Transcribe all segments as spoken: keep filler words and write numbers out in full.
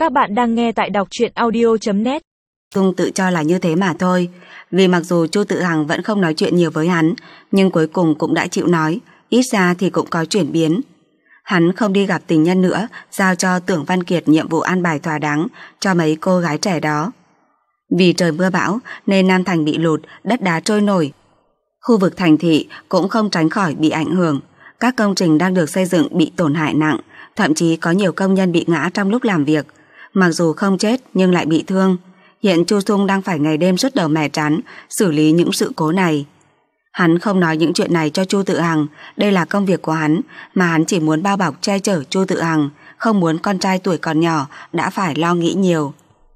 Các bạn đang nghe tại đọc truyện audio chấm net. Dung tự cho là như thế mà thôi. Vì mặc dù Chu Tự Hằng vẫn không nói chuyện nhiều với hắn, nhưng cuối cùng cũng đã chịu nói, ít ra thì cũng có chuyển biến. Hắn không đi gặp tình nhân nữa, giao cho Tưởng Văn Kiệt nhiệm vụ an bài thỏa đáng cho mấy cô gái trẻ đó. Vì trời mưa bão nên Nam Thành bị lụt, đất đá trôi nổi. Khu vực thành thị cũng không tránh khỏi bị ảnh hưởng. Các công trình đang được xây dựng bị tổn hại nặng, thậm chí có nhiều công nhân bị ngã trong lúc làm việc. Mặc dù không chết nhưng lại bị thương. Hiện Chu Dung đang phải ngày đêm rứt đầu mẻ trán xử lý những sự cố này. Hắn không nói những chuyện này cho Chu Tự Hằng, đây là công việc của hắn, mà hắn chỉ muốn bao bọc che chở Chu Tự Hằng, không muốn con trai tuổi còn nhỏ đã phải lo nghĩ nhiều.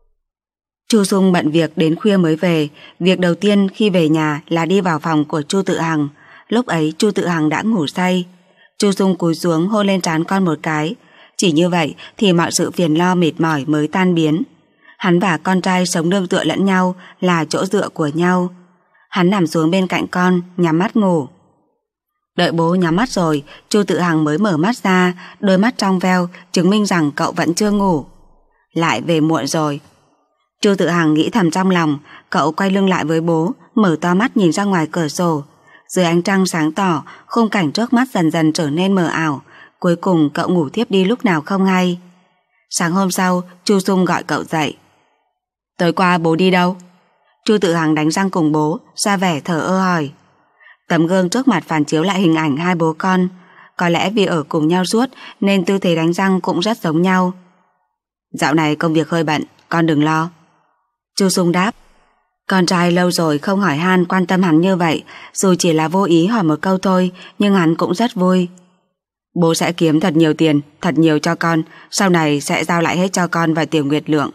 Chu Dung bận việc đến khuya mới về. Việc đầu tiên khi về nhà là đi vào phòng của Chu Tự Hằng. Lúc ấy Chu Tự Hằng đã ngủ say. Chu Dung cúi xuống hôn lên trán con một cái. Chỉ như vậy thì mọi sự phiền lo mệt mỏi mới tan biến. Hắn và con trai sống nương tựa lẫn nhau, là chỗ dựa của nhau. Hắn nằm xuống bên cạnh con, nhắm mắt ngủ. Đợi bố nhắm mắt rồi, Chu Tự Hằng mới mở mắt ra, đôi mắt trong veo chứng minh rằng cậu vẫn chưa ngủ. Lại về muộn rồi. Chu Tự Hằng nghĩ thầm trong lòng. Cậu quay lưng lại với bố, mở to mắt nhìn ra ngoài cửa sổ. Dưới ánh trăng sáng tỏ, khung cảnh trước mắt dần dần trở nên mờ ảo. Cuối cùng cậu ngủ thiếp đi lúc nào không hay. Sáng hôm sau, Chu Dung gọi cậu dậy. Tối qua bố đi đâu? Chu Tự Hằng đánh răng cùng bố, ra vẻ thờ ơ hỏi. Tấm gương trước mặt phản chiếu lại hình ảnh hai bố con. Có lẽ vì ở cùng nhau suốt nên tư thế đánh răng cũng rất giống nhau. Dạo này công việc hơi bận, con đừng lo. Chu Dung đáp. Con trai lâu rồi không hỏi han quan tâm hắn như vậy, dù chỉ là vô ý hỏi một câu thôi, nhưng hắn cũng rất vui. Bố sẽ kiếm thật nhiều tiền, thật nhiều cho con, sau này sẽ giao lại hết cho con và Tiểu Nguyệt Lượng.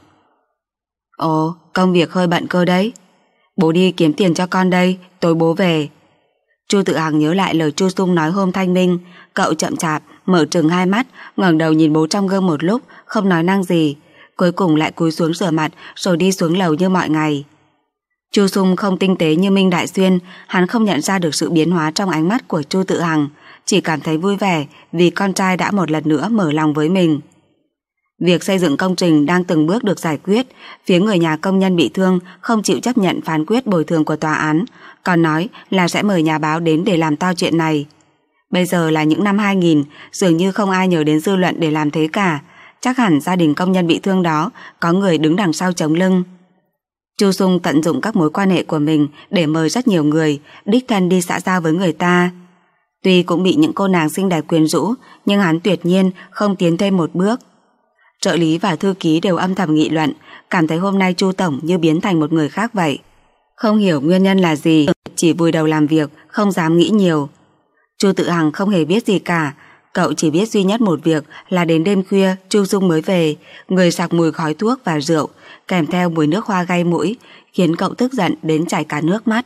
Ồ, công việc hơi bận cơ đấy. Bố đi kiếm tiền cho con đây, tối bố về. Chu Tự Hằng nhớ lại lời Chu Dung nói hôm thanh minh. Cậu chậm chạp mở trừng hai mắt, ngẩng đầu nhìn bố trong gương một lúc, không nói năng gì. Cuối cùng lại cúi xuống rửa mặt rồi đi xuống lầu như mọi ngày. Chu Dung không tinh tế như Minh Đại Xuyên, hắn không nhận ra được sự biến hóa trong ánh mắt của Chu Tự Hằng, chỉ cảm thấy vui vẻ vì con trai đã một lần nữa mở lòng với mình. Việc xây dựng công trình đang từng bước được giải quyết. Phía người nhà công nhân bị thương không chịu chấp nhận phán quyết bồi thường của tòa án, còn nói là sẽ mời nhà báo đến để làm to chuyện này. Bây giờ là những năm hai nghìn, dường như không ai nhớ đến dư luận để làm thế cả. Chắc hẳn gia đình công nhân bị thương đó có người đứng đằng sau chống lưng. Chu Dung tận dụng các mối quan hệ của mình để mời rất nhiều người, đích thân đi xã giao với người ta. Tuy cũng bị những cô nàng xinh đẹp quyến rũ, nhưng hắn tuyệt nhiên không tiến thêm một bước. Trợ lý và thư ký đều âm thầm nghị luận, cảm thấy hôm nay Chu Tổng như biến thành một người khác vậy. Không hiểu nguyên nhân là gì, chỉ vùi đầu làm việc, không dám nghĩ nhiều. Chu Tự Hằng không hề biết gì cả. Cậu chỉ biết duy nhất một việc là đến đêm khuya Chu Dung mới về, người sặc mùi khói thuốc và rượu, kèm theo mùi nước hoa gây mũi, khiến cậu tức giận đến chảy cả nước mắt.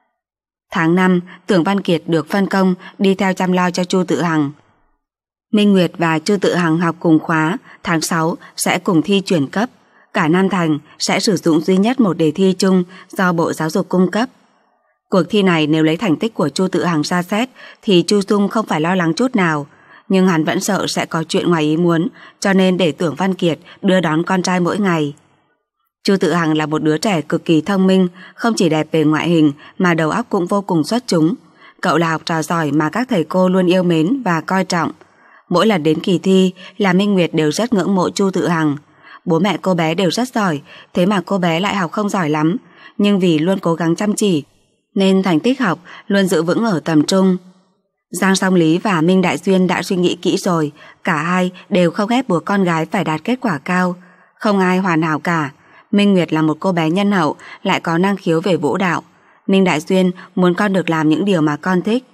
Tháng năm, Tưởng Văn Kiệt được phân công đi theo chăm lo cho Chu Tự Hằng. Minh Nguyệt và Chu Tự Hằng học cùng khóa, tháng sáu sẽ cùng thi chuyển cấp. Cả Nam Thành sẽ sử dụng duy nhất một đề thi chung do Bộ Giáo dục cung cấp. Cuộc thi này nếu lấy thành tích của Chu Tự Hằng ra xét thì Chu Dung không phải lo lắng chút nào, nhưng hắn vẫn sợ sẽ có chuyện ngoài ý muốn, cho nên để Tưởng Văn Kiệt đưa đón con trai mỗi ngày. Chu Tự Hằng là một đứa trẻ cực kỳ thông minh, không chỉ đẹp về ngoại hình mà đầu óc cũng vô cùng xuất chúng. Cậu là học trò giỏi mà các thầy cô luôn yêu mến và coi trọng. Mỗi lần đến kỳ thi là Minh Nguyệt đều rất ngưỡng mộ Chu Tự Hằng. Bố mẹ cô bé đều rất giỏi, thế mà cô bé lại học không giỏi lắm, nhưng vì luôn cố gắng chăm chỉ nên thành tích học luôn giữ vững ở tầm trung. Giang Song Lý và Minh Đại Xuyên đã suy nghĩ kỹ rồi, cả hai đều không ép buộc con gái phải đạt kết quả cao. Không ai hoàn hảo cả. Minh Nguyệt là một cô bé nhân hậu, lại có năng khiếu về vũ đạo. Minh Đại Xuyên muốn con được làm những điều mà con thích.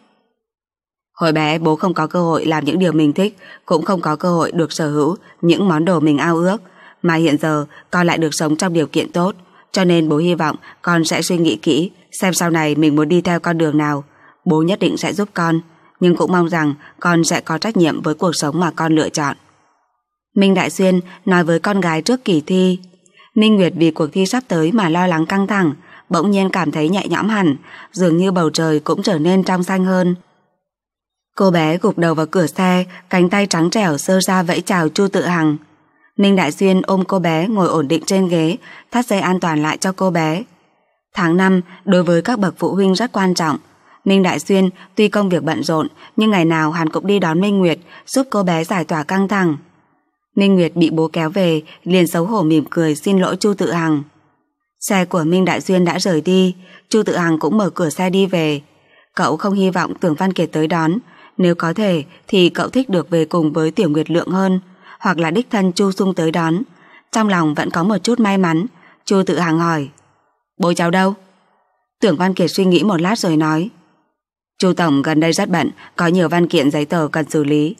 Hồi bé bố không có cơ hội làm những điều mình thích, cũng không có cơ hội được sở hữu những món đồ mình ao ước, mà hiện giờ con lại được sống trong điều kiện tốt, cho nên bố hy vọng con sẽ suy nghĩ kỹ xem sau này mình muốn đi theo con đường nào. Bố nhất định sẽ giúp con, nhưng cũng mong rằng con sẽ có trách nhiệm với cuộc sống mà con lựa chọn. Minh Đại Xuyên nói với con gái trước kỳ thi. Minh Nguyệt vì cuộc thi sắp tới mà lo lắng căng thẳng, bỗng nhiên cảm thấy nhẹ nhõm hẳn, dường như bầu trời cũng trở nên trong xanh hơn. Cô bé gục đầu vào cửa xe, cánh tay trắng trẻo giơ ra vẫy chào Chu Tự Hằng. Ninh Đại Xuyên ôm cô bé ngồi ổn định trên ghế, thắt dây an toàn lại cho cô bé. Tháng năm đối với các bậc phụ huynh rất quan trọng. Ninh Đại Xuyên tuy công việc bận rộn, nhưng ngày nào hắn cũng đi đón Minh Nguyệt, giúp cô bé giải tỏa căng thẳng. Minh Nguyệt bị bố kéo về, liền xấu hổ mỉm cười xin lỗi Chu Tự Hằng. Xe của Minh Đại Xuyên đã rời đi, Chu Tự Hằng cũng mở cửa xe đi về. Cậu không hy vọng Tưởng Văn Kiệt tới đón, nếu có thể thì cậu thích được về cùng với Tiểu Nguyệt Lượng hơn, hoặc là đích thân Chu Sung tới đón. Trong lòng vẫn có một chút may mắn. Chu Tự Hằng hỏi: bố cháu đâu? Tưởng Văn Kiệt suy nghĩ một lát rồi nói: Chu tổng gần đây rất bận, có nhiều văn kiện giấy tờ cần xử lý.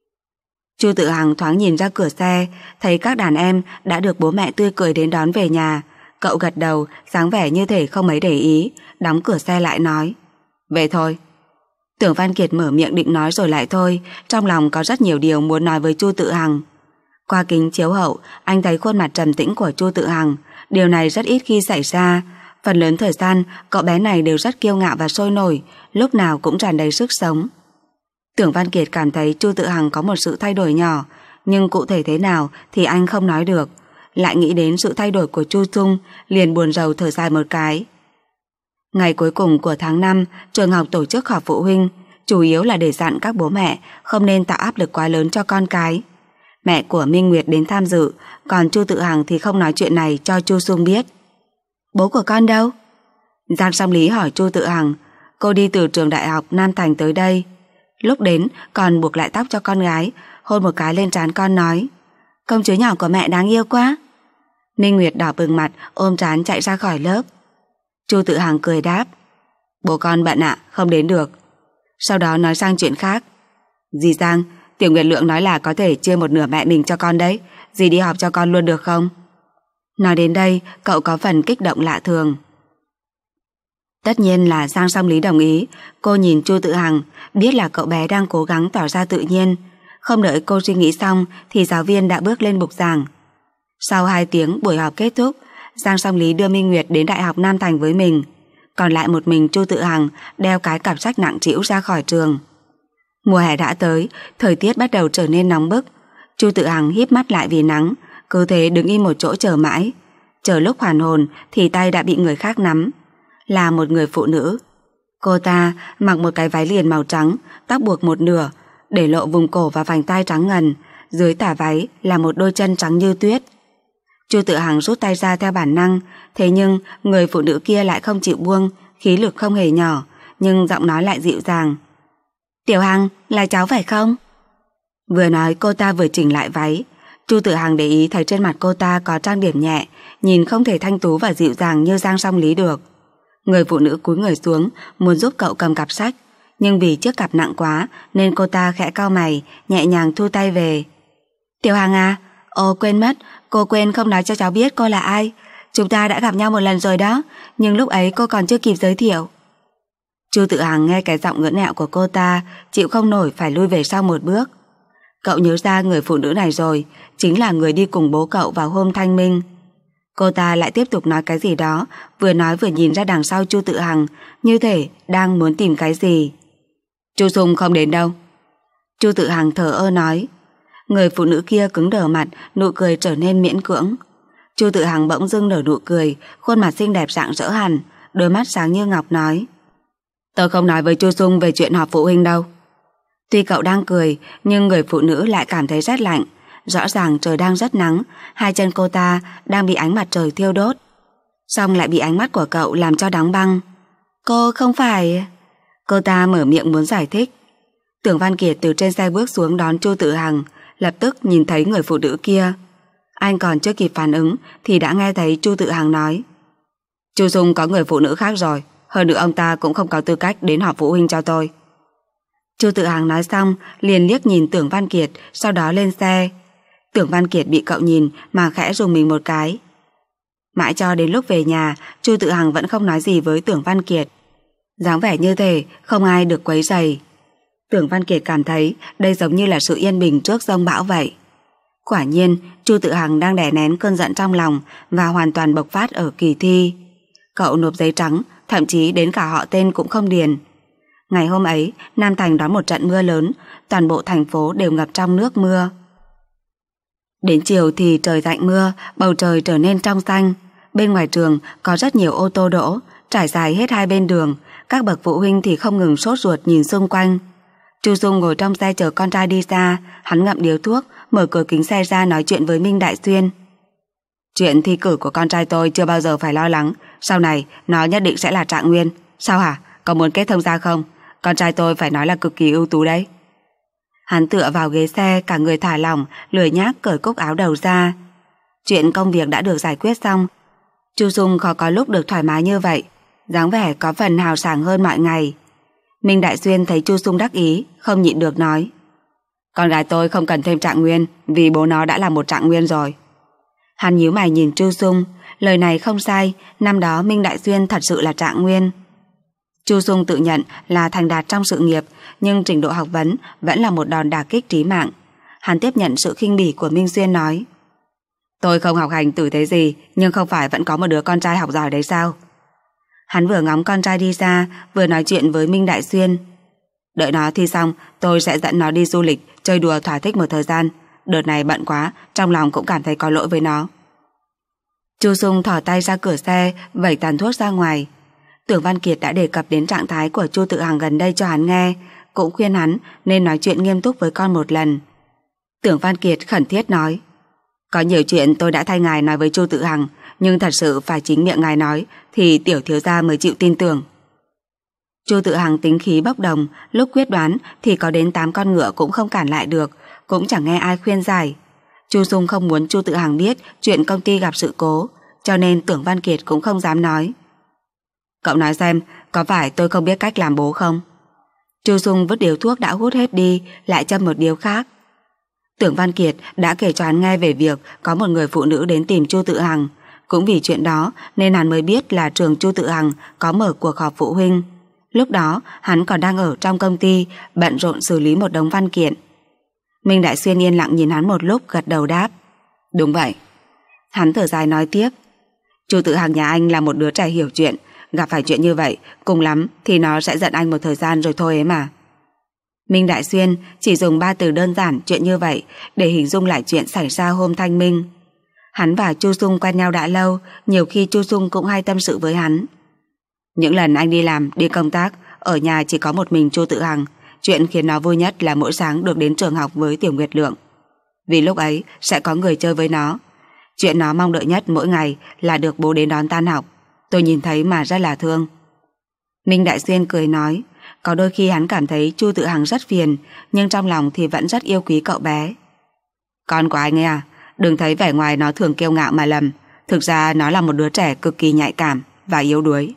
Chu Tự Hằng thoáng nhìn ra cửa xe, thấy các đàn em đã được bố mẹ tươi cười đến đón về nhà. Cậu gật đầu, dáng vẻ như thể không mấy để ý, đóng cửa xe lại nói: về thôi. Tưởng Văn Kiệt mở miệng định nói rồi lại thôi, trong lòng có rất nhiều điều muốn nói với Chu Tự Hằng. Qua kính chiếu hậu, anh thấy khuôn mặt trầm tĩnh của Chu Tự Hằng. Điều này rất ít khi xảy ra. Phần lớn thời gian, cậu bé này đều rất kiêu ngạo và sôi nổi, lúc nào cũng tràn đầy sức sống. Tưởng Văn Kiệt cảm thấy Chu Tự Hằng có một sự thay đổi nhỏ, nhưng cụ thể thế nào thì anh không nói được. Lại nghĩ đến sự thay đổi của Chu Sung, liền buồn rầu thở dài một cái. Ngày cuối cùng của tháng năm, trường học tổ chức họp phụ huynh, chủ yếu là để dặn các bố mẹ không nên tạo áp lực quá lớn cho con cái. Mẹ của Minh Nguyệt đến tham dự, còn Chu Tự Hằng thì không nói chuyện này cho Chu Sung biết. Bố của con đâu? Giang Song Lý hỏi Chu Tự Hằng. Cô đi từ trường đại học Nam Thành tới đây. Lúc đến còn buộc lại tóc cho con gái, hôn một cái lên trán con nói: công chúa nhỏ của mẹ đáng yêu quá. Minh Nguyệt đỏ bừng mặt, ôm trán chạy ra khỏi lớp. Chu Tự Hằng cười đáp: bố con bận ạ, không đến được. Sau đó nói sang chuyện khác: dì Giang, Tiểu Nguyệt Lượng nói là có thể chia một nửa mẹ mình cho con đấy, dì đi học cho con luôn được không? Nói đến đây, cậu có phần kích động lạ thường. Tất nhiên là Giang Song Lý đồng ý. Cô nhìn Chu Tự Hằng, biết là cậu bé đang cố gắng tỏ ra tự nhiên. Không đợi cô suy nghĩ xong thì giáo viên đã bước lên bục giảng. Sau hai tiếng buổi họp kết thúc, Giang Song Lý đưa Minh Nguyệt đến Đại học Nam Thành với mình. Còn lại một mình Chu Tự Hằng đeo cái cặp sách nặng trĩu ra khỏi trường. Mùa hè đã tới, thời tiết bắt đầu trở nên nóng bức. Chu Tự Hằng híp mắt lại vì nắng, cứ thế đứng im một chỗ chờ mãi. Chờ lúc hoàn hồn thì tay đã bị người khác nắm. Là một người phụ nữ. Cô ta mặc một cái váy liền màu trắng, tóc buộc một nửa, để lộ vùng cổ và vành tai trắng ngần. Dưới tả váy là một đôi chân trắng như tuyết. Chu Tự Hằng rút tay ra theo bản năng, thế nhưng người phụ nữ kia lại không chịu buông, khí lực không hề nhỏ, nhưng giọng nói lại dịu dàng. Tiểu Hằng, là cháu phải không? Vừa nói cô ta vừa chỉnh lại váy. Chu Tự Hằng để ý thấy trên mặt cô ta có trang điểm nhẹ, nhìn không thể thanh tú và dịu dàng như Giang Song Lý được. Người phụ nữ cúi người xuống muốn giúp cậu cầm cặp sách, nhưng vì chiếc cặp nặng quá nên cô ta khẽ cau mày, nhẹ nhàng thu tay về. Tiểu Hằng à, ồ quên mất, cô quên không nói cho cháu biết cô là ai. Chúng ta đã gặp nhau một lần rồi đó, nhưng lúc ấy cô còn chưa kịp giới thiệu. Chu Tự Hằng nghe cái giọng ngưỡng nghẹo của cô ta, chịu không nổi phải lui về sau một bước. Cậu nhớ ra người phụ nữ này rồi, chính là người đi cùng bố cậu vào hôm thanh minh. Cô ta lại tiếp tục nói cái gì đó, vừa nói vừa nhìn ra đằng sau Chu Tự Hằng, như thể đang muốn tìm cái gì. Chu Sung không đến đâu. Chu Tự Hằng thờ ơ nói. Người phụ nữ kia cứng đờ mặt, nụ cười trở nên miễn cưỡng. Chu Tự Hằng bỗng dưng nở nụ cười, khuôn mặt xinh đẹp rạng rỡ hẳn, đôi mắt sáng như ngọc nói: Tôi không nói với Chu Sung về chuyện họp phụ huynh đâu. Tuy cậu đang cười, nhưng người phụ nữ lại cảm thấy rét lạnh. Rõ ràng trời đang rất nắng, hai chân cô ta đang bị ánh mặt trời thiêu đốt, xong lại bị ánh mắt của cậu làm cho đóng băng. Cô không phải... Cô ta mở miệng muốn giải thích. Tưởng Văn Kiệt từ trên xe bước xuống đón Chu Tự Hằng, lập tức nhìn thấy người phụ nữ kia. Anh còn chưa kịp phản ứng thì đã nghe thấy Chu Tự Hằng nói: Chu Sung có người phụ nữ khác rồi, hơn nữa ông ta cũng không có tư cách đến họp phụ huynh cho tôi. Chu Tự Hằng nói xong liền liếc nhìn Tưởng Văn Kiệt, sau đó lên xe. Tưởng Văn Kiệt bị cậu nhìn mà khẽ rùng mình một cái. Mãi cho đến lúc về nhà, Chu Tự Hằng vẫn không nói gì với Tưởng Văn Kiệt, dáng vẻ như thể không ai được quấy rầy. Tưởng Văn Kiệt cảm thấy đây giống như là sự yên bình trước giông bão vậy. Quả nhiên, Chu Tự Hằng đang đè nén cơn giận trong lòng và hoàn toàn bộc phát ở kỳ thi. Cậu nộp giấy trắng, thậm chí đến cả họ tên cũng không điền. Ngày hôm ấy, Nam Thành đón một trận mưa lớn, toàn bộ thành phố đều ngập trong nước mưa. Đến chiều thì trời tạnh mưa, bầu trời trở nên trong xanh. Bên ngoài trường có rất nhiều ô tô đỗ, trải dài hết hai bên đường. Các bậc phụ huynh thì không ngừng sốt ruột nhìn xung quanh. Chu Dung ngồi trong xe chờ con trai đi ra. Hắn ngậm điếu thuốc, mở cửa kính xe ra nói chuyện với Minh Đại Xuyên. Chuyện thi cử của con trai tôi chưa bao giờ phải lo lắng. Sau này nó nhất định sẽ là trạng nguyên. Sao hả? Có muốn kết thông gia không? Con trai tôi phải nói là cực kỳ ưu tú đấy. Hắn tựa vào ghế xe, cả người thả lỏng, lười nhác cởi cúc áo đầu ra. Chuyện công việc đã được giải quyết xong. Chu Dung khó có lúc được thoải mái như vậy, dáng vẻ có phần hào sảng hơn mọi ngày. Minh Đại Xuyên thấy Chu Dung đắc ý, không nhịn được nói: con gái tôi không cần thêm trạng nguyên, vì bố nó đã là một trạng nguyên rồi. Hắn nhíu mày nhìn Chu Dung, lời này không sai, năm đó Minh Đại Xuyên thật sự là trạng nguyên. Chu Dung tự nhận là thành đạt trong sự nghiệp, nhưng trình độ học vấn vẫn là một đòn đả kích trí mạng. Hắn tiếp nhận sự khinh bỉ của Minh Xuyên nói: tôi không học hành tử tế gì, nhưng không phải vẫn có một đứa con trai học giỏi đấy sao? Hắn vừa ngóng con trai đi ra, vừa nói chuyện với Minh Đại Xuyên. Đợi nó thi xong, tôi sẽ dẫn nó đi du lịch, chơi đùa thỏa thích một thời gian. Đợt này bận quá, trong lòng cũng cảm thấy có lỗi với nó. Chu Dung thò tay ra cửa xe, vẩy tàn thuốc ra ngoài. Tưởng Văn Kiệt đã đề cập đến trạng thái của Chu Tự Hằng gần đây cho hắn nghe, cũng khuyên hắn nên nói chuyện nghiêm túc với con một lần. Tưởng Văn Kiệt khẩn thiết nói: có nhiều chuyện tôi đã thay ngài nói với Chu Tự Hằng, nhưng thật sự phải chính miệng ngài nói thì tiểu thiếu gia mới chịu tin tưởng. Chu Tự Hằng tính khí bốc đồng, lúc quyết đoán thì có đến tám con ngựa cũng không cản lại được, cũng chẳng nghe ai khuyên giải. Chu Dung không muốn Chu Tự Hằng biết chuyện công ty gặp sự cố, cho nên Tưởng Văn Kiệt cũng không dám nói. Cậu nói xem, có phải tôi không biết cách làm bố không? Chu Dung vứt điếu thuốc đã hút hết đi, lại châm một điếu khác. Tưởng Văn Kiệt đã kể cho hắn nghe về việc có một người phụ nữ đến tìm Chu Tự Hằng. Cũng vì chuyện đó nên hắn mới biết là trường Chu Tự Hằng có mở cuộc họp phụ huynh. Lúc đó hắn còn đang ở trong công ty, bận rộn xử lý một đống văn kiện. Minh Đại Xuyên yên lặng nhìn hắn một lúc, gật đầu đáp: đúng vậy. Hắn thở dài nói tiếp: Chu Tự Hằng nhà anh là một đứa trẻ hiểu chuyện, gặp phải chuyện như vậy, cùng lắm thì nó sẽ giận anh một thời gian rồi thôi ấy mà. Minh Đại Xuyên chỉ dùng ba từ đơn giản chuyện như vậy để hình dung lại chuyện xảy ra hôm thanh minh. Hắn và Chu Dung quen nhau đã lâu, nhiều khi Chu Dung cũng hay tâm sự với hắn. Những lần anh đi làm, đi công tác, ở nhà chỉ có một mình Chu Tự Hằng, chuyện khiến nó vui nhất là mỗi sáng được đến trường học với Tiểu Nguyệt Lượng. Vì lúc ấy sẽ có người chơi với nó. Chuyện nó mong đợi nhất mỗi ngày là được bố đến đón tan học. Tôi nhìn thấy mà rất là thương. Minh Đại Xuyên cười nói, có đôi khi hắn cảm thấy Chu Tự Hằng rất phiền, nhưng trong lòng thì vẫn rất yêu quý cậu bé. Con của anh ấy à, đừng thấy vẻ ngoài nó thường kiêu ngạo mà lầm, thực ra nó là một đứa trẻ cực kỳ nhạy cảm và yếu đuối.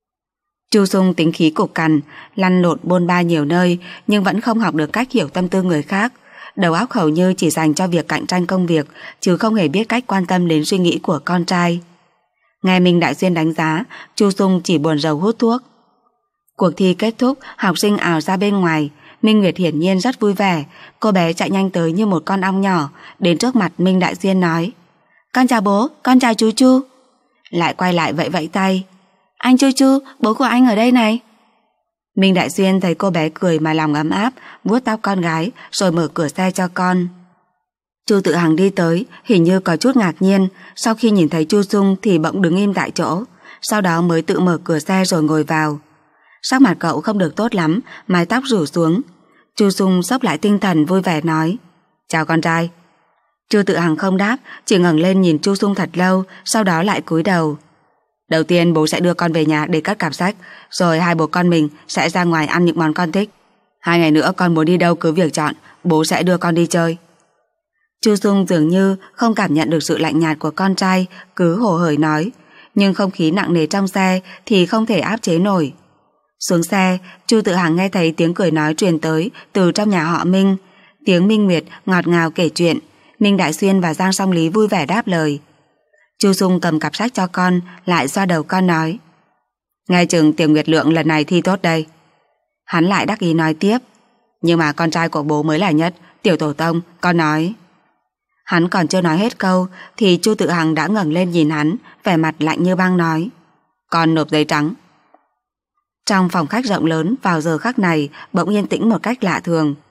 Chu Dung tính khí cục cằn, lăn lộn bôn ba nhiều nơi, nhưng vẫn không học được cách hiểu tâm tư người khác. Đầu óc hầu như chỉ dành cho việc cạnh tranh công việc, chứ không hề biết cách quan tâm đến suy nghĩ của con trai. Nghe Minh Đại Xuyên đánh giá, Chu Dung chỉ buồn rầu hút thuốc. Cuộc thi kết thúc, học sinh ào ra bên ngoài. Minh Nguyệt hiển nhiên rất vui vẻ. Cô bé chạy nhanh tới như một con ong nhỏ, đến trước mặt Minh Đại Xuyên nói: Con chào bố, con chào chú Chu. Lại quay lại vẫy vẫy tay: Anh Chu Chu, bố của anh ở đây này. Minh Đại Xuyên thấy cô bé cười mà lòng ấm áp, vuốt tóc con gái rồi mở cửa xe cho con. Chu Tự Hằng đi tới, hình như có chút ngạc nhiên, sau khi nhìn thấy Chu Dung thì bỗng đứng im tại chỗ, sau đó mới tự mở cửa xe rồi ngồi vào. Sắc mặt cậu không được tốt lắm, mái tóc rủ xuống. Chu Dung xốc lại tinh thần vui vẻ nói: Chào con trai. Chu Tự Hằng không đáp, chỉ ngẩng lên nhìn Chu Dung thật lâu, sau đó lại cúi đầu. Đầu tiên bố sẽ đưa con về nhà để cất cặp sách, rồi hai bố con mình sẽ ra ngoài ăn những món con thích. Hai ngày nữa con muốn đi đâu cứ việc chọn, bố sẽ đưa con đi chơi. Chu Dung dường như không cảm nhận được sự lạnh nhạt của con trai, cứ hồ hởi nói, nhưng không khí nặng nề trong xe thì không thể áp chế nổi. Xuống xe, Chu Tự Hằng nghe thấy tiếng cười nói truyền tới từ trong nhà họ Minh. Tiếng Minh Nguyệt ngọt ngào kể chuyện. Minh Đại Xuyên và Giang Song Lý vui vẻ đáp lời. Chu Dung cầm cặp sách cho con, lại xoa đầu con nói: Nghe chừng Tiểu Nguyệt Lượng lần này thi tốt đây. Hắn lại đắc ý nói tiếp: Nhưng mà con trai của bố mới là nhất, Tiểu Tổ Tông, con nói. Hắn còn chưa nói hết câu thì Chu Tự Hằng đã ngẩng lên nhìn hắn, vẻ mặt lạnh như băng nói: Con nộp giấy trắng. Trong phòng khách rộng lớn vào giờ khắc này bỗng yên tĩnh một cách lạ thường.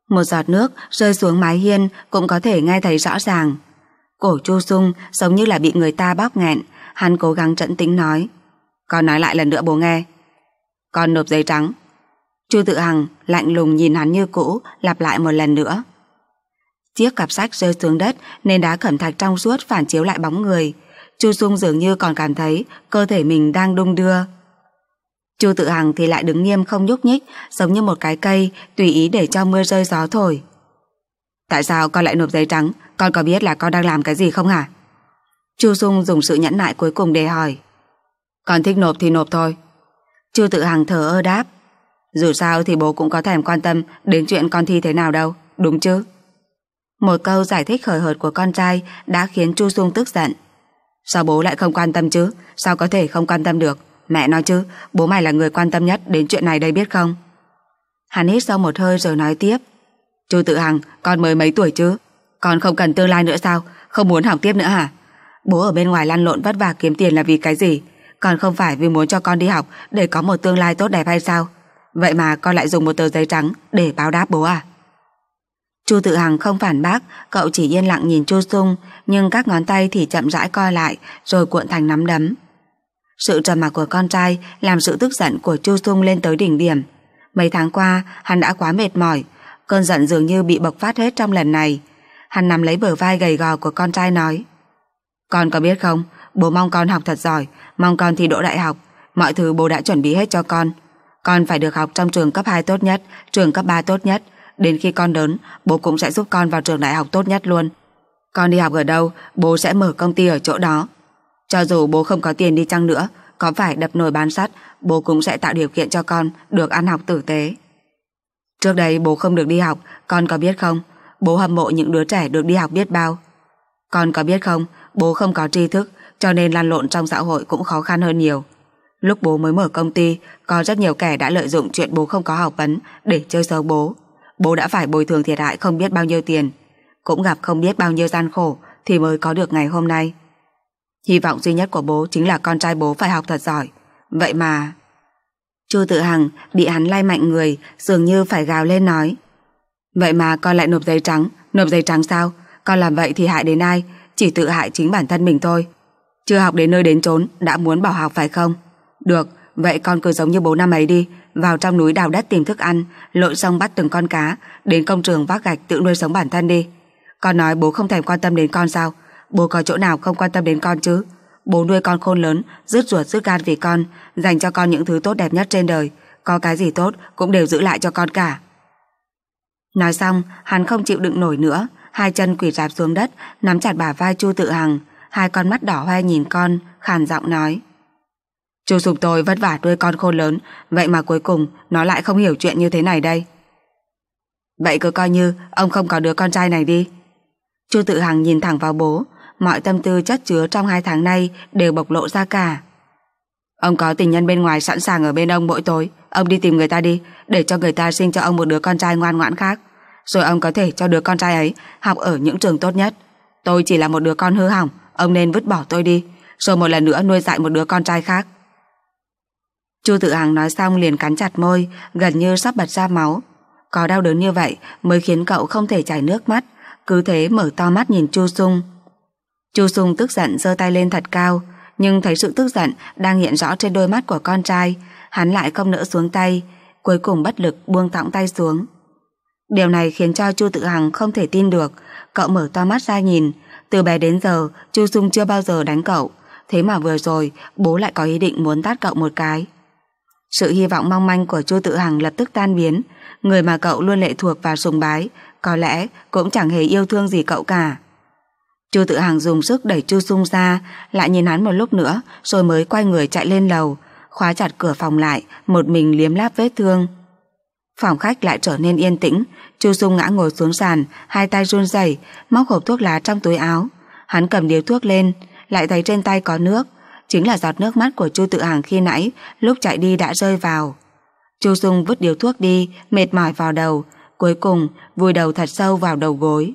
Một giọt nước rơi xuống mái hiên cũng có thể nghe thấy rõ ràng. Cổ Chu Sung giống như là bị người ta bóp nghẹn. Hắn cố gắng trấn tĩnh nói: Con nói lại lần nữa bố nghe. Con nộp giấy trắng. Chu Tự Hằng lạnh lùng nhìn hắn như cũ, lặp lại một lần nữa. Chiếc cặp sách rơi xuống đất, nền đá cẩm thạch trong suốt phản chiếu lại bóng người. Chu Sung dường như còn cảm thấy cơ thể mình đang đung đưa. Chu Tự Hằng thì lại đứng nghiêm không nhúc nhích, giống như một cái cây tùy ý để cho mưa rơi gió thổi. Tại sao con lại nộp giấy trắng? Con có biết là con đang làm cái gì không hả? Chu Sung dùng sự nhẫn nại cuối cùng để hỏi. Con thích nộp thì nộp thôi. Chu Tự Hằng thờ ơ đáp. Dù sao thì bố cũng có thèm quan tâm đến chuyện con thi thế nào đâu, đúng chứ? Một câu giải thích hời hợt của con trai đã khiến Chu Sung tức giận. Sao bố lại không quan tâm chứ? Sao có thể không quan tâm được? Mẹ nói chứ, bố mày là người quan tâm nhất đến chuyện này đây biết không? Hắn hít sâu một hơi rồi nói tiếp. Chu Tự Hằng, con mới mấy tuổi chứ? Con không cần tương lai nữa sao? Không muốn học tiếp nữa hả? Bố ở bên ngoài lăn lộn vất vả kiếm tiền là vì cái gì? Còn không phải vì muốn cho con đi học để có một tương lai tốt đẹp hay sao? Vậy mà con lại dùng một tờ giấy trắng để báo đáp bố à? Chu Tự Hằng không phản bác, cậu chỉ yên lặng nhìn Chu Sung, nhưng các ngón tay thì chậm rãi co lại rồi cuộn thành nắm đấm. Sự trầm mặc của con trai làm sự tức giận của Chu Sung lên tới đỉnh điểm. Mấy tháng qua hắn đã quá mệt mỏi, cơn giận dường như bị bộc phát hết trong lần này. Hắn nắm lấy bờ vai gầy gò của con trai nói: Con có biết không, bố mong con học thật giỏi, mong con thi đỗ đại học, mọi thứ bố đã chuẩn bị hết cho con. Con phải được học trong trường cấp hai tốt nhất, trường cấp ba tốt nhất. Đến khi con lớn, bố cũng sẽ giúp con vào trường đại học tốt nhất luôn. Con đi học ở đâu, bố sẽ mở công ty ở chỗ đó. Cho dù bố không có tiền đi chăng nữa, có phải đập nồi bán sắt, bố cũng sẽ tạo điều kiện cho con được ăn học tử tế. Trước đây bố không được đi học, con có biết không? Bố hâm mộ những đứa trẻ được đi học biết bao. Con có biết không, bố không có tri thức, cho nên lăn lộn trong xã hội cũng khó khăn hơn nhiều. Lúc bố mới mở công ty, có rất nhiều kẻ đã lợi dụng chuyện bố không có học vấn để chơi xấu bố. Bố đã phải bồi thường thiệt hại không biết bao nhiêu tiền, cũng gặp không biết bao nhiêu gian khổ thì mới có được ngày hôm nay. Hy vọng duy nhất của bố chính là con trai bố phải học thật giỏi. Vậy mà... Chu Tự Hằng bị hắn lay mạnh người, dường như phải gào lên nói: Vậy mà con lại nộp giấy trắng. Nộp giấy trắng sao? Con làm vậy thì hại đến ai? Chỉ tự hại chính bản thân mình thôi. Chưa học đến nơi đến chốn đã muốn bỏ học phải không? Được, vậy con cứ giống như bố năm ấy đi, vào trong núi đào đất tìm thức ăn, lội sông bắt từng con cá, đến công trường vác gạch tự nuôi sống bản thân đi. Con nói bố không thèm quan tâm đến con sao? Bố có chỗ nào không quan tâm đến con chứ? Bố nuôi con khôn lớn, rứt ruột rứt gan vì con, dành cho con những thứ tốt đẹp nhất trên đời, có cái gì tốt cũng đều giữ lại cho con cả. Nói xong, hắn không chịu đựng nổi nữa, hai chân quỳ rạp xuống đất, nắm chặt bả vai Chu Tự Hằng, hai con mắt đỏ hoe nhìn con, khàn giọng nói: Chu Sung tôi vất vả nuôi con khôn lớn, vậy mà cuối cùng nó lại không hiểu chuyện như thế này đây. Vậy cứ coi như ông không có đứa con trai này đi. Chu Tự Hằng nhìn thẳng vào bố, mọi tâm tư chất chứa trong hai tháng nay đều bộc lộ ra cả. Ông có tình nhân bên ngoài sẵn sàng ở bên ông mỗi tối, ông đi tìm người ta đi, để cho người ta sinh cho ông một đứa con trai ngoan ngoãn khác, rồi ông có thể cho đứa con trai ấy học ở những trường tốt nhất. Tôi chỉ là một đứa con hư hỏng, ông nên vứt bỏ tôi đi, rồi một lần nữa nuôi dạy một đứa con trai khác. Chu Tự Hằng nói xong liền cắn chặt môi, gần như sắp bật ra máu. Có đau đớn như vậy mới khiến cậu không thể chảy nước mắt, cứ thế mở to mắt nhìn Chu Sung. Chu Sung tức giận giơ tay lên thật cao, nhưng thấy sự tức giận đang hiện rõ trên đôi mắt của con trai, hắn lại không nỡ xuống tay, cuối cùng bất lực buông thõng tay xuống. Điều này khiến cho Chu Tự Hằng không thể tin được. Cậu mở to mắt ra nhìn, từ bé đến giờ Chu Sung chưa bao giờ đánh cậu, thế mà vừa rồi bố lại có ý định muốn tát cậu một cái. Sự hy vọng mong manh của Chu Tự Hằng lập tức tan biến. Người mà cậu luôn lệ thuộc và sùng bái có lẽ cũng chẳng hề yêu thương gì cậu cả. Chu Tự Hằng dùng sức đẩy Chu Sung ra, lại nhìn hắn một lúc nữa rồi mới quay người chạy lên lầu, khóa chặt cửa phòng lại, một mình liếm láp vết thương. Phòng khách lại trở nên yên tĩnh. Chu Sung ngã ngồi xuống sàn, hai tay run rẩy móc hộp thuốc lá trong túi áo. Hắn cầm điếu thuốc lên, lại thấy trên tay có nước, chính là giọt nước mắt của Chu Tự Hằng khi nãy lúc chạy đi đã rơi vào. Chu Sung vứt điếu thuốc đi, mệt mỏi vào đầu, cuối cùng vùi đầu thật sâu vào đầu gối.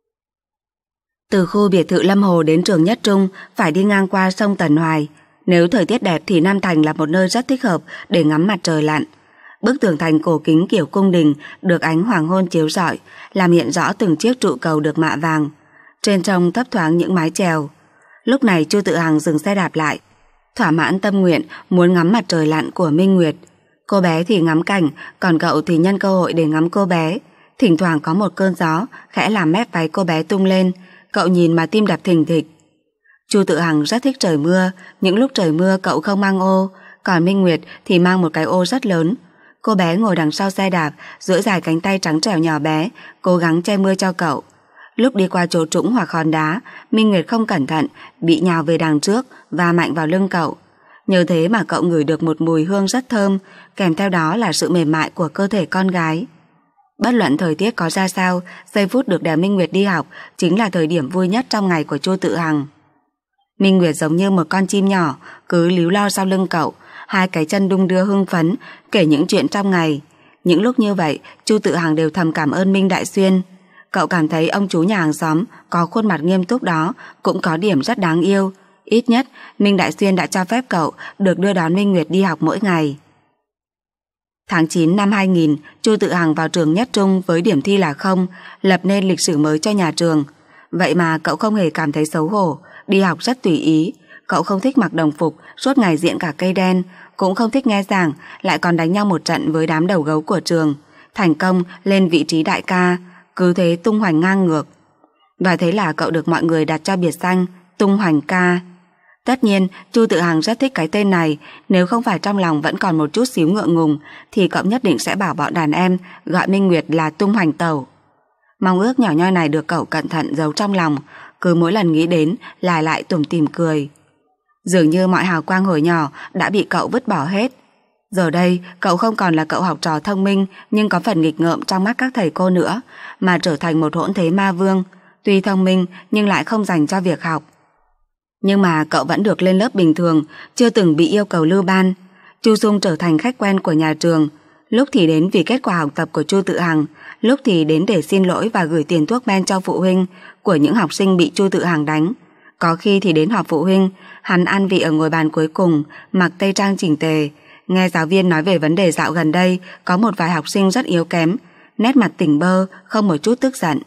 Từ khu biệt thự Lâm Hồ đến trường Nhất Trung phải đi ngang qua sông Tần Hoài. Nếu thời tiết đẹp thì Nam Thành là một nơi rất thích hợp để ngắm mặt trời lặn. Bức tường thành cổ kính kiểu cung đình được ánh hoàng hôn chiếu rọi, làm hiện rõ từng chiếc trụ cầu được mạ vàng. Trên trông thấp thoáng những mái chèo. Lúc này Chu Tự Hằng dừng xe đạp lại, thỏa mãn tâm nguyện muốn ngắm mặt trời lặn của Minh Nguyệt. Cô bé thì ngắm cảnh, còn cậu thì nhân cơ hội để ngắm cô bé. Thỉnh thoảng có một cơn gió khẽ làm mép váy cô bé tung lên, cậu nhìn mà tim đập thình thịch. Chu Tự Hằng rất thích trời mưa, những lúc trời mưa cậu không mang ô, còn Minh Nguyệt thì mang một cái ô rất lớn. Cô bé ngồi đằng sau xe đạp, duỗi dài cánh tay trắng trẻo nhỏ bé, cố gắng che mưa cho cậu. Lúc đi qua chỗ trũng hoặc hòn đá, Minh Nguyệt không cẩn thận bị nhào về đằng trước và mạnh vào lưng cậu. Nhờ thế mà cậu ngửi được một mùi hương rất thơm, kèm theo đó là sự mềm mại của cơ thể con gái. Bất luận thời tiết có ra sao, giây phút được đèo Minh Nguyệt đi học chính là thời điểm vui nhất trong ngày của Chu Tự Hằng. Minh Nguyệt giống như một con chim nhỏ, cứ líu lo sau lưng cậu, hai cái chân đung đưa hưng phấn, kể những chuyện trong ngày. Những lúc như vậy, Chu Tự Hằng đều thầm cảm ơn Minh Đại Xuyên. Cậu cảm thấy ông chú nhà hàng xóm có khuôn mặt nghiêm túc đó cũng có điểm rất đáng yêu. Ít nhất, Minh Đại Xuyên đã cho phép cậu được đưa đón Minh Nguyệt đi học mỗi ngày. Tháng chín năm hai nghìn, Chu Tự Hằng vào trường Nhất Trung với điểm thi là không, lập nên lịch sử mới cho nhà trường. Vậy mà cậu không hề cảm thấy xấu hổ, đi học rất tùy ý. Cậu không thích mặc đồng phục, suốt ngày diện cả cây đen, cũng không thích nghe giảng, lại còn đánh nhau một trận với đám đầu gấu của trường. Thành công lên vị trí đại ca, cứ thế tung hoành ngang ngược. Và thế là cậu được mọi người đặt cho biệt danh Tung Hoành Ca. Tất nhiên, Chu Tự Hằng rất thích cái tên này, nếu không phải trong lòng vẫn còn một chút xíu ngượng ngùng, thì cậu nhất định sẽ bảo bọn đàn em gọi Minh Nguyệt là Tung Hoành Tẩu. Mong ước nhỏ nhoi này được cậu cẩn thận giấu trong lòng, cứ mỗi lần nghĩ đến là lại tủm tỉm cười. Dường như mọi hào quang hồi nhỏ đã bị cậu vứt bỏ hết. Giờ đây, cậu không còn là cậu học trò thông minh nhưng có phần nghịch ngợm trong mắt các thầy cô nữa, mà trở thành một hỗn thế ma vương, tuy thông minh nhưng lại không dành cho việc học. Nhưng mà cậu vẫn được lên lớp bình thường, chưa từng bị yêu cầu lưu ban. Chu Dung trở thành khách quen của nhà trường, lúc thì đến vì kết quả học tập của Chu Tự Hằng, lúc thì đến để xin lỗi và gửi tiền thuốc men cho phụ huynh của những học sinh bị Chu Tự Hằng đánh. Có khi thì đến họp phụ huynh, hắn ăn vị ở ngồi bàn cuối cùng, mặc tây trang chỉnh tề, nghe giáo viên nói về vấn đề dạo gần đây có một vài học sinh rất yếu kém, nét mặt tỉnh bơ, không một chút tức giận.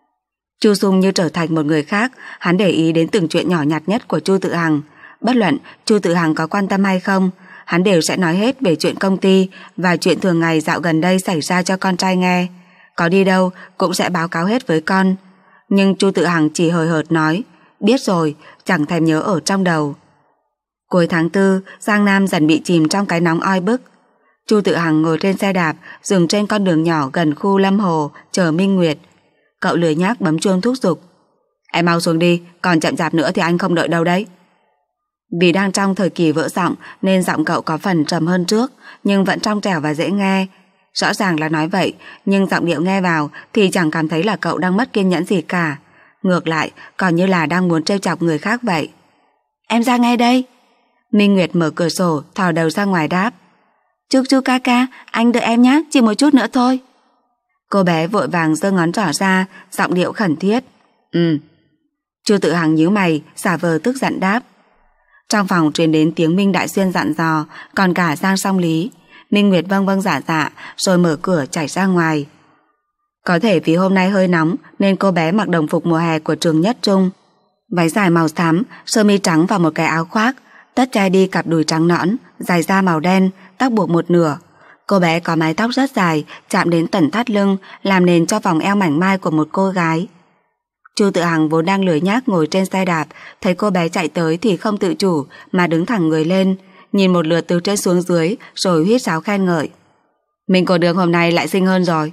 Chu Dung như trở thành một người khác, hắn để ý đến từng chuyện nhỏ nhặt nhất của Chu Tự Hằng. Bất luận Chu Tự Hằng có quan tâm hay không, hắn đều sẽ nói hết về chuyện công ty và chuyện thường ngày dạo gần đây xảy ra cho con trai nghe. Có đi đâu cũng sẽ báo cáo hết với con. Nhưng Chu Tự Hằng chỉ hời hợt nói, biết rồi, chẳng thèm nhớ ở trong đầu. Cuối tháng tư, Giang Nam dần bị chìm trong cái nóng oi bức. Chu Tự Hằng ngồi trên xe đạp, dừng trên con đường nhỏ gần khu Lâm Hồ, chờ Minh Nguyệt. Cậu lười nhác bấm chuông thúc giục. Em mau xuống đi, còn chậm chạp nữa thì anh không đợi đâu đấy. Vì đang trong thời kỳ vỡ giọng nên giọng cậu có phần trầm hơn trước, nhưng vẫn trong trẻo và dễ nghe. Rõ ràng là nói vậy, nhưng giọng điệu nghe vào thì chẳng cảm thấy là cậu đang mất kiên nhẫn gì cả. Ngược lại, còn như là đang muốn trêu chọc người khác vậy. Em ra ngay đây. Minh Nguyệt mở cửa sổ, thò đầu ra ngoài đáp. Chu Chu ca ca, anh đợi em nhé, chỉ một chút nữa thôi. Cô bé vội vàng giơ ngón trỏ ra, giọng điệu khẩn thiết. Ừ. Chu Tự Hằng nhíu mày, giả vờ tức giận đáp. Trong phòng truyền đến tiếng Minh Đại Xuyên dặn dò, còn cả Giang Song Lý. Minh Nguyệt vâng vâng dạ dạ, rồi mở cửa chạy ra ngoài. Có thể vì hôm nay hơi nóng nên cô bé mặc đồng phục mùa hè của trường Nhất Trung, váy dài màu xám, sơ mi trắng và một cái áo khoác, tất che đi cặp đùi trắng nõn, giày da màu đen, tóc buộc một nửa. Cô bé có mái tóc rất dài, chạm đến tận thắt lưng, làm nền cho vòng eo mảnh mai của một cô gái. Chu Tự Hằng vốn đang lười nhác ngồi trên xe đạp, thấy cô bé chạy tới thì không tự chủ mà đứng thẳng người lên, nhìn một lượt từ trên xuống dưới rồi huýt sáo khen ngợi. Mình cô đường hôm nay lại xinh hơn rồi.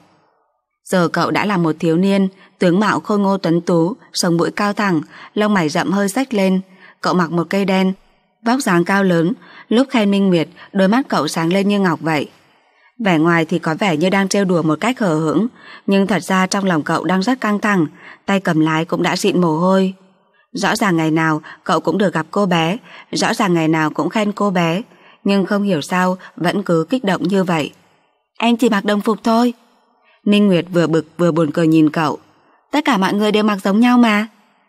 Giờ cậu đã là một thiếu niên, tướng mạo khôi ngô tuấn tú, sống mũi cao thẳng, lông mày rậm hơi xếch lên. Cậu mặc một cây đen, vóc dáng cao lớn, lúc khen Minh Nguyệt, đôi mắt cậu sáng lên như ngọc vậy. Vẻ ngoài thì có vẻ như đang trêu đùa một cách hờ hững, nhưng thật ra trong lòng cậu đang rất căng thẳng, tay cầm lái cũng đã dịn mồ hôi. Rõ ràng ngày nào cậu cũng được gặp cô bé, rõ ràng ngày nào cũng khen cô bé, nhưng không hiểu sao vẫn cứ kích động như vậy. Em chỉ mặc đồng phục thôi. Ninh Nguyệt vừa bực vừa buồn cười nhìn cậu. Tất cả mọi người đều mặc giống nhau mà.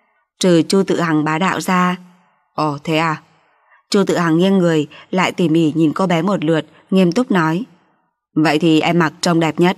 Trừ Chu Tự Hằng bá đạo ra. Ồ thế à? Chu Tự Hằng nghiêng người lại tỉ mỉ nhìn cô bé một lượt, nghiêm túc nói. Vậy thì em mặc trông đẹp nhất.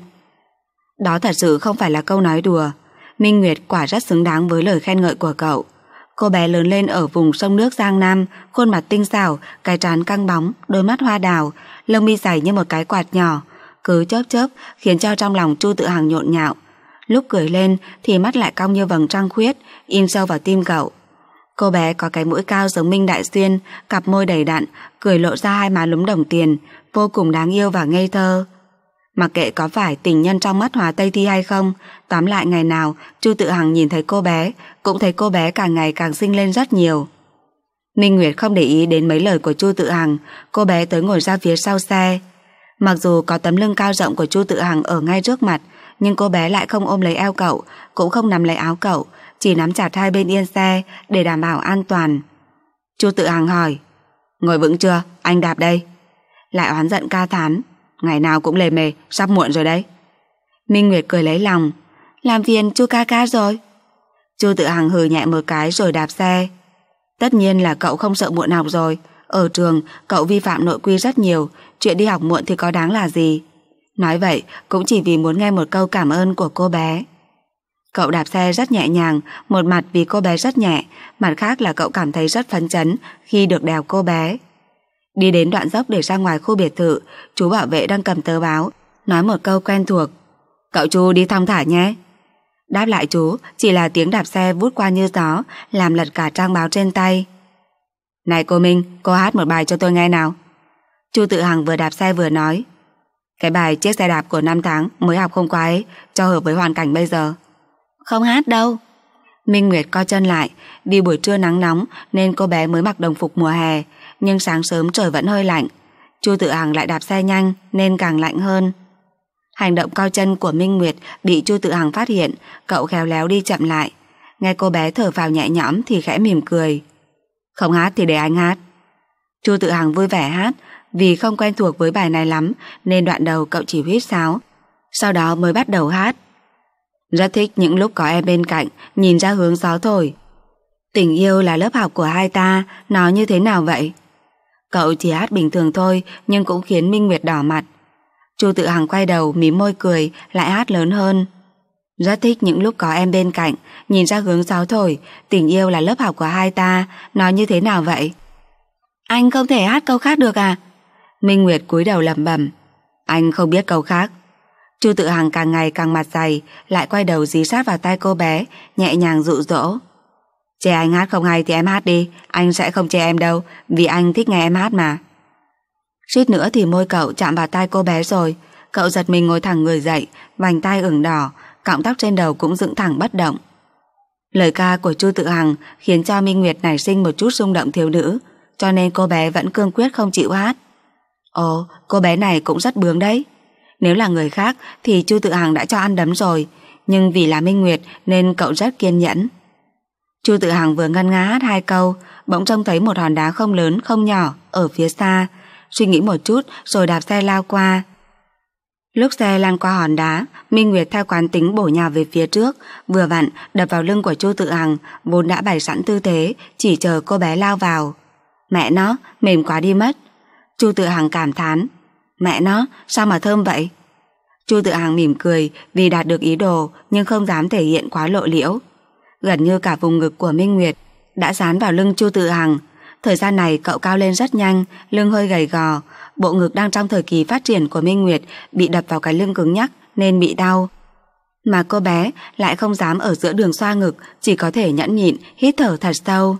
Đó thật sự không phải là câu nói đùa. Minh Nguyệt quả rất xứng đáng với lời khen ngợi của cậu. Cô bé lớn lên ở vùng sông nước Giang Nam, khuôn mặt tinh xảo, cái trán căng bóng, đôi mắt hoa đào, lông mi dày như một cái quạt nhỏ, cứ chớp chớp khiến cho trong lòng Chu Tự Hằng nhộn nhạo. Lúc cười lên thì mắt lại cong như vầng trăng khuyết, in sâu vào tim cậu. Cô bé có cái mũi cao giống Minh Đại Xuyên, cặp môi đầy đặn, cười lộ ra hai má lúm đồng tiền, vô cùng đáng yêu và ngây thơ. Mặc kệ có phải tình nhân trong mắt Hòa Tây Thi hay không, tóm lại ngày nào Chu Tự Hằng nhìn thấy cô bé cũng thấy cô bé càng ngày càng xinh lên rất nhiều. Minh Nguyệt không để ý đến mấy lời của Chu Tự Hằng, cô bé tới ngồi ra phía sau xe. Mặc dù có tấm lưng cao rộng của Chu Tự Hằng ở ngay trước mặt, nhưng cô bé lại không ôm lấy eo cậu, cũng không nắm lấy áo cậu, chỉ nắm chặt hai bên yên xe để đảm bảo an toàn. Chu Tự Hằng hỏi, ngồi vững chưa, anh đạp đây. Lại oán giận ca thán, ngày nào cũng lề mề, sắp muộn rồi đấy. Minh Nguyệt cười lấy lòng, làm phiền Chu ca ca rồi. Chu Tự Hằng hừ nhẹ một cái rồi đạp xe. Tất nhiên là cậu không sợ muộn học rồi. Ở trường cậu vi phạm nội quy rất nhiều, chuyện đi học muộn thì có đáng là gì. Nói vậy cũng chỉ vì muốn nghe một câu cảm ơn của cô bé. Cậu đạp xe rất nhẹ nhàng, một mặt vì cô bé rất nhẹ, mặt khác là cậu cảm thấy rất phấn chấn khi được đèo cô bé. Đi đến đoạn dốc để ra ngoài khu biệt thự, chú bảo vệ đang cầm tờ báo, nói một câu quen thuộc, cậu Chu đi thong thả nhé. Đáp lại chú chỉ là tiếng đạp xe vút qua như gió, làm lật cả trang báo trên tay. Này cô Minh, cô hát một bài cho tôi nghe nào. Chu Tự Hằng vừa đạp xe vừa nói, cái bài chiếc xe đạp của năm tháng mới học hôm qua ấy, cho hợp với hoàn cảnh bây giờ. Không hát đâu. Minh Nguyệt co chân lại, vì buổi trưa nắng nóng nên cô bé mới mặc đồng phục mùa hè, nhưng sáng sớm trời vẫn hơi lạnh. Chu Tự Hằng lại đạp xe nhanh nên càng lạnh hơn. Hành động co chân của Minh Nguyệt bị Chu Tự Hằng phát hiện, cậu khéo léo đi chậm lại. Nghe cô bé thở phào nhẹ nhõm thì khẽ mỉm cười. Không hát thì để anh hát. Chu Tự Hằng vui vẻ hát, vì không quen thuộc với bài này lắm nên đoạn đầu cậu chỉ huýt sáo, sau đó mới bắt đầu hát. Rất thích những lúc có em bên cạnh, nhìn ra hướng gió thổi. Tình yêu là lớp học của hai ta, nó như thế nào vậy? Cậu chỉ hát bình thường thôi nhưng cũng khiến Minh Nguyệt đỏ mặt. Chu Tự Hằng quay đầu mím môi cười, lại hát lớn hơn. Rất thích những lúc có em bên cạnh, nhìn ra hướng gió thổi, tình yêu là lớp học của hai ta, nó như thế nào vậy? Anh không thể hát câu khác được à? Minh Nguyệt cúi đầu lẩm bẩm, anh không biết câu khác. Chu Tự Hằng càng ngày càng mặt dày, lại quay đầu dí sát vào tai cô bé, nhẹ nhàng dụ dỗ. Chê anh hát không hay thì em hát đi, anh sẽ không chê em đâu, vì anh thích nghe em hát mà. Suýt nữa thì môi cậu chạm vào tai cô bé rồi. Cậu giật mình ngồi thẳng người dậy, vành tai ửng đỏ, cọng tóc trên đầu cũng dựng thẳng bất động. Lời ca của Chu Tự Hằng khiến cho Minh Nguyệt nảy sinh một chút rung động thiếu nữ, cho nên cô bé vẫn cương quyết không chịu hát. Ồ, cô bé này cũng rất bướng đấy. Nếu là người khác thì Chu Tự Hằng đã cho ăn đấm rồi, nhưng vì là Minh Nguyệt nên cậu rất kiên nhẫn. Chu Tự Hằng vừa ngân nga hát hai câu, bỗng trông thấy một hòn đá không lớn không nhỏ ở phía xa, suy nghĩ một chút rồi đạp xe lao qua. Lúc xe lan qua hòn đá, Minh Nguyệt theo quán tính bổ nhào về phía trước, vừa vặn đập vào lưng của Chu Tự Hằng, vốn đã bày sẵn tư thế, chỉ chờ cô bé lao vào. Mẹ nó, mềm quá đi mất. Chu Tự Hằng cảm thán, mẹ nó, sao mà thơm vậy? Chu Tự Hằng mỉm cười vì đạt được ý đồ nhưng không dám thể hiện quá lộ liễu. Gần như cả vùng ngực của Minh Nguyệt đã dán vào lưng Chu Tự Hằng. Thời gian này cậu cao lên rất nhanh, lưng hơi gầy gò, bộ ngực đang trong thời kỳ phát triển của Minh Nguyệt bị đập vào cái lưng cứng nhắc nên bị đau. Mà cô bé lại không dám ở giữa đường xoa ngực, chỉ có thể nhẫn nhịn hít thở thật sâu.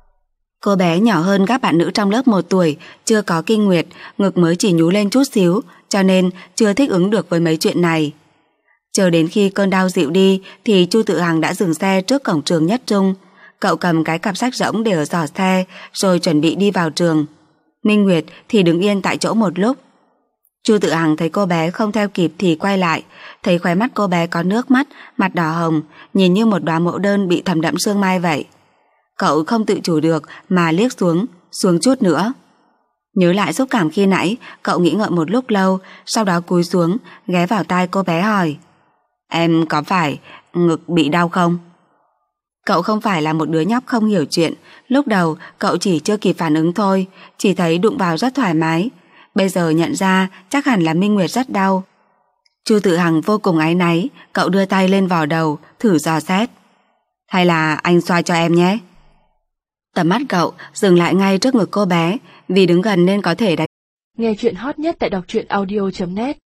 Cô bé nhỏ hơn các bạn nữ trong lớp một tuổi, chưa có kinh nguyệt, ngực mới chỉ nhú lên chút xíu, cho nên chưa thích ứng được với mấy chuyện này. Chờ đến khi cơn đau dịu đi thì Chu Tự Hằng đã dừng xe trước cổng trường Nhất Trung. Cậu cầm cái cặp sách rỗng để ở giỏ xe rồi chuẩn bị đi vào trường. Minh Nguyệt thì đứng yên tại chỗ một lúc. Chu Tự Hằng thấy cô bé không theo kịp thì quay lại, thấy khóe mắt cô bé có nước mắt, mặt đỏ hồng, nhìn như một đóa mẫu đơn bị thấm đẫm sương mai vậy. Cậu không tự chủ được mà liếc xuống, xuống chút nữa. Nhớ lại xúc cảm khi nãy, cậu nghĩ ngợi một lúc lâu, sau đó cúi xuống, ghé vào tai cô bé hỏi, em có phải ngực bị đau không? Cậu không phải là một đứa nhóc không hiểu chuyện, lúc đầu cậu chỉ chưa kịp phản ứng thôi, chỉ thấy đụng vào rất thoải mái. Bây giờ nhận ra chắc hẳn là Minh Nguyệt rất đau. Chu Tự Hằng vô cùng áy náy, cậu đưa tay lên vò đầu, thử dò xét. Hay là anh xoa cho em nhé. Tầm mắt cậu dừng lại ngay trước ngực cô bé, vì đứng gần nên có thể đánh. Nghe chuyện hot nhất tại đọc truyện audio chấm net.